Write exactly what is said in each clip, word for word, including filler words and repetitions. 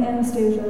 Anastasia.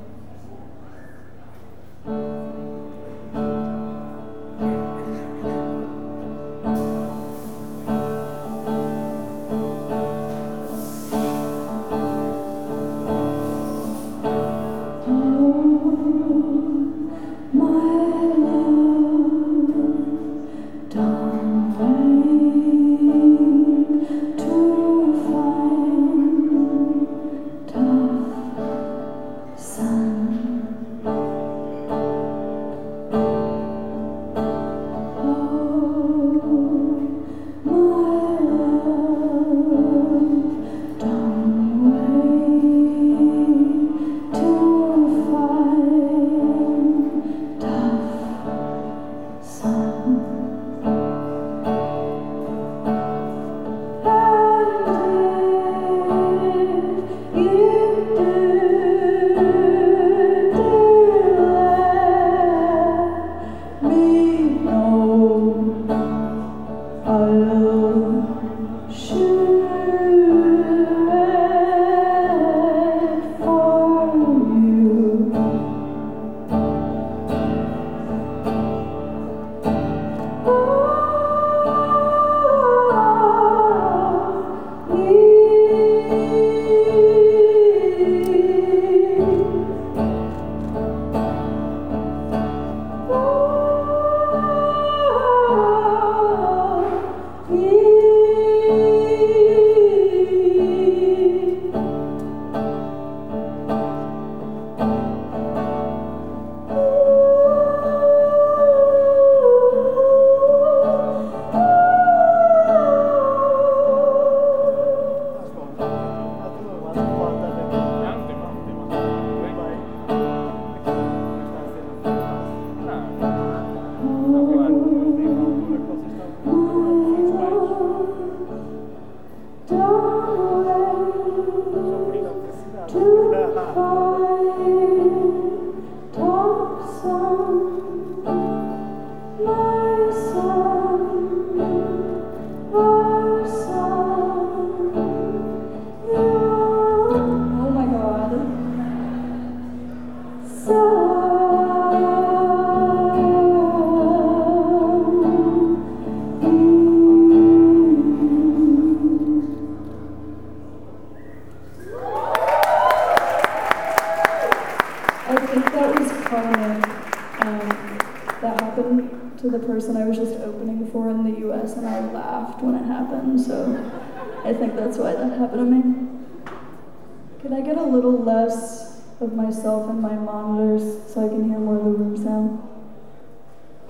I think that was karmic. Um, that happened to the person I was just opening for in the U S, and I laughed when it happened, so I think that's why that happened to me. Could I get a little less of myself and my monitors so I can hear more of the room sound?